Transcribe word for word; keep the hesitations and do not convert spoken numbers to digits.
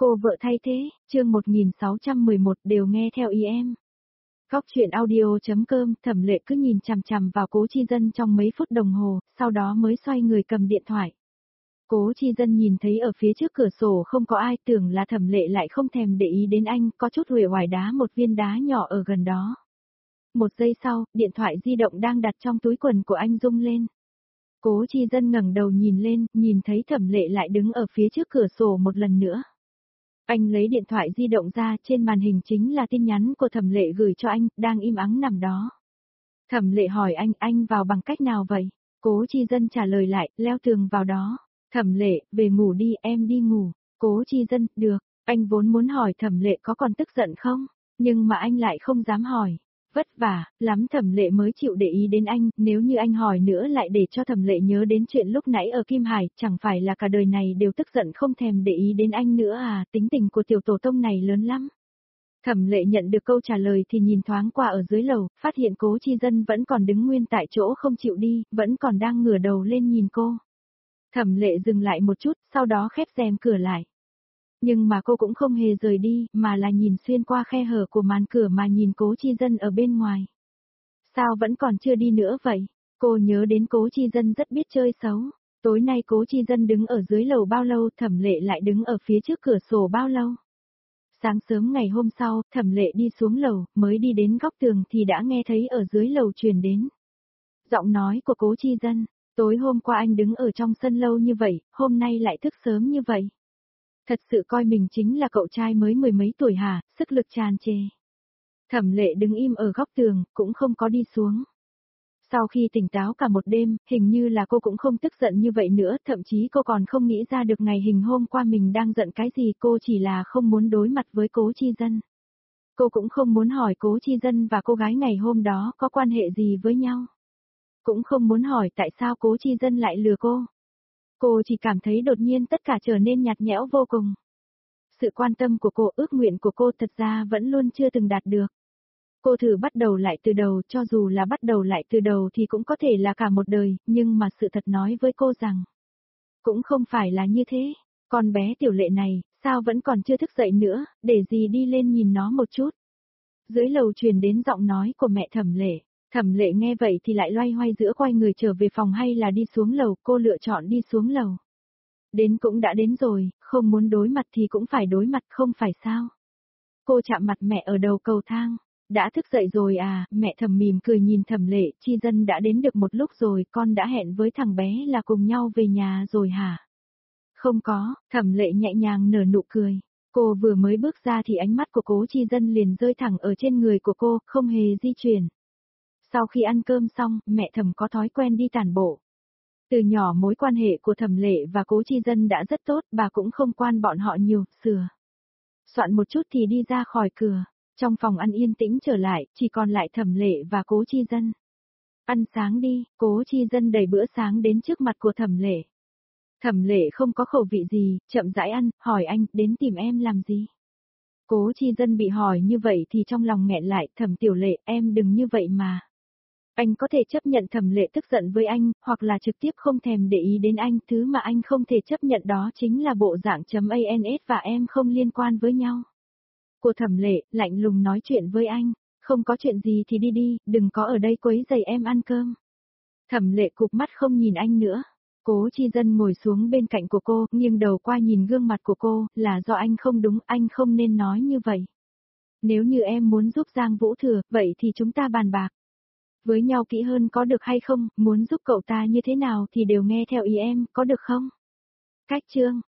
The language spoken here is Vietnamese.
Cô vợ thay thế, chương một nghìn sáu trăm mười một đều nghe theo ý em. Góc chuyện audio.com Thẩm Lệ cứ nhìn chằm chằm vào Cố Chi Dân trong mấy phút đồng hồ, sau đó mới xoay người cầm điện thoại. Cố Chi Dân nhìn thấy ở phía trước cửa sổ không có ai, tưởng là Thẩm Lệ lại không thèm để ý đến anh, có chút uể oải đá một viên đá nhỏ ở gần đó. Một giây sau, điện thoại di động đang đặt trong túi quần của anh rung lên. Cố Chi Dân ngẩng đầu nhìn lên, nhìn thấy Thẩm Lệ lại đứng ở phía trước cửa sổ một lần nữa. Anh lấy điện thoại di động ra, trên màn hình chính là tin nhắn của Thẩm Lệ gửi cho anh, đang im ắng nằm đó. Thẩm Lệ hỏi anh, anh vào bằng cách nào vậy? Cố Chi Dân trả lời lại, leo tường vào đó. Thẩm Lệ, về ngủ đi, em đi ngủ. Cố Chi Dân, được. Anh vốn muốn hỏi Thẩm Lệ có còn tức giận không, nhưng mà anh lại không dám hỏi. Vất vả, lắm Thẩm Lệ mới chịu để ý đến anh, nếu như anh hỏi nữa lại để cho Thẩm Lệ nhớ đến chuyện lúc nãy ở Kim Hải, chẳng phải là cả đời này đều tức giận không thèm để ý đến anh nữa à, tính tình của tiểu tổ tông này lớn lắm. Thẩm Lệ nhận được câu trả lời thì nhìn thoáng qua ở dưới lầu, phát hiện Cố Chi Dân vẫn còn đứng nguyên tại chỗ không chịu đi, vẫn còn đang ngửa đầu lên nhìn cô. Thẩm Lệ dừng lại một chút, sau đó khép rèm cửa lại. Nhưng mà cô cũng không hề rời đi, mà là nhìn xuyên qua khe hở của màn cửa mà nhìn Cố Chi Dân ở bên ngoài. Sao vẫn còn chưa đi nữa vậy? Cô nhớ đến Cố Chi Dân rất biết chơi xấu. Tối nay Cố Chi Dân đứng ở dưới lầu bao lâu, Thẩm Lệ lại đứng ở phía trước cửa sổ bao lâu? Sáng sớm ngày hôm sau, Thẩm Lệ đi xuống lầu, mới đi đến góc tường thì đã nghe thấy ở dưới lầu truyền đến giọng nói của Cố Chi Dân. Tối hôm qua anh đứng ở trong sân lâu như vậy, hôm nay lại thức sớm như vậy. Thật sự coi mình chính là cậu trai mới mười mấy tuổi hả, sức lực tràn trề. Thẩm Lệ đứng im ở góc tường, cũng không có đi xuống. Sau khi tỉnh táo cả một đêm, hình như là cô cũng không tức giận như vậy nữa, thậm chí cô còn không nghĩ ra được ngày hình hôm qua mình đang giận cái gì, cô chỉ là không muốn đối mặt với Cố Chi Dân. Cô cũng không muốn hỏi Cố Chi Dân và cô gái ngày hôm đó có quan hệ gì với nhau. Cũng không muốn hỏi tại sao Cố Chi Dân lại lừa cô. Cô chỉ cảm thấy đột nhiên tất cả trở nên nhạt nhẽo vô cùng. Sự quan tâm của cô, ước nguyện của cô thật ra vẫn luôn chưa từng đạt được. Cô thử bắt đầu lại từ đầu, cho dù là bắt đầu lại từ đầu thì cũng có thể là cả một đời, nhưng mà sự thật nói với cô rằng cũng không phải là như thế. Con bé Tiểu Lệ này, sao vẫn còn chưa thức dậy nữa, để gì đi lên nhìn nó một chút. Dưới lầu truyền đến giọng nói của mẹ Thẩm Lệ. Thẩm Lệ nghe vậy thì lại loay hoay giữa quay người trở về phòng hay là đi xuống lầu, cô lựa chọn đi xuống lầu. Đến cũng đã đến rồi, không muốn đối mặt thì cũng phải đối mặt không phải sao. Cô chạm mặt mẹ ở đầu cầu thang. Đã thức dậy rồi à, mẹ Thẩm mỉm cười nhìn Thẩm Lệ, Chi Dân đã đến được một lúc rồi, con đã hẹn với thằng bé là cùng nhau về nhà rồi hả? Không có, Thẩm Lệ nhẹ nhàng nở nụ cười. Cô vừa mới bước ra thì ánh mắt của Cố Chi Dân liền rơi thẳng ở trên người của cô, không hề di chuyển. Sau khi ăn cơm xong, mẹ Thẩm có thói quen đi tản bộ. Từ nhỏ mối quan hệ của Thẩm Lệ và Cố Chi Dân đã rất tốt, bà cũng không quan bọn họ nhiều, sửa soạn một chút thì đi ra khỏi cửa. Trong phòng ăn yên tĩnh trở lại, chỉ còn lại Thẩm Lệ và Cố Chi Dân. Ăn sáng đi, Cố Chi Dân đẩy bữa sáng đến trước mặt của Thẩm Lệ. Thẩm Lệ không có khẩu vị gì, chậm rãi ăn, hỏi anh, đến tìm em làm gì? Cố Chi Dân bị hỏi như vậy thì trong lòng nghẹn lại, Thẩm Tiểu Lệ, em đừng như vậy mà. Anh có thể chấp nhận Thẩm Lệ tức giận với anh, hoặc là trực tiếp không thèm để ý đến anh, thứ mà anh không thể chấp nhận đó chính là bộ dạng chấm ans và em không liên quan với nhau. Của Thẩm Lệ, lạnh lùng nói chuyện với anh, không có chuyện gì thì đi đi, đừng có ở đây quấy rầy em ăn cơm. Thẩm Lệ cụp mắt không nhìn anh nữa. Cố Chi Dân ngồi xuống bên cạnh của cô, nghiêng đầu qua nhìn gương mặt của cô, là do anh không đúng, anh không nên nói như vậy. Nếu như em muốn giúp Giang Vũ Thừa, vậy thì chúng ta bàn bạc với nhau kỹ hơn có được hay không, muốn giúp cậu ta như thế nào thì đều nghe theo ý em, có được không? Cách chương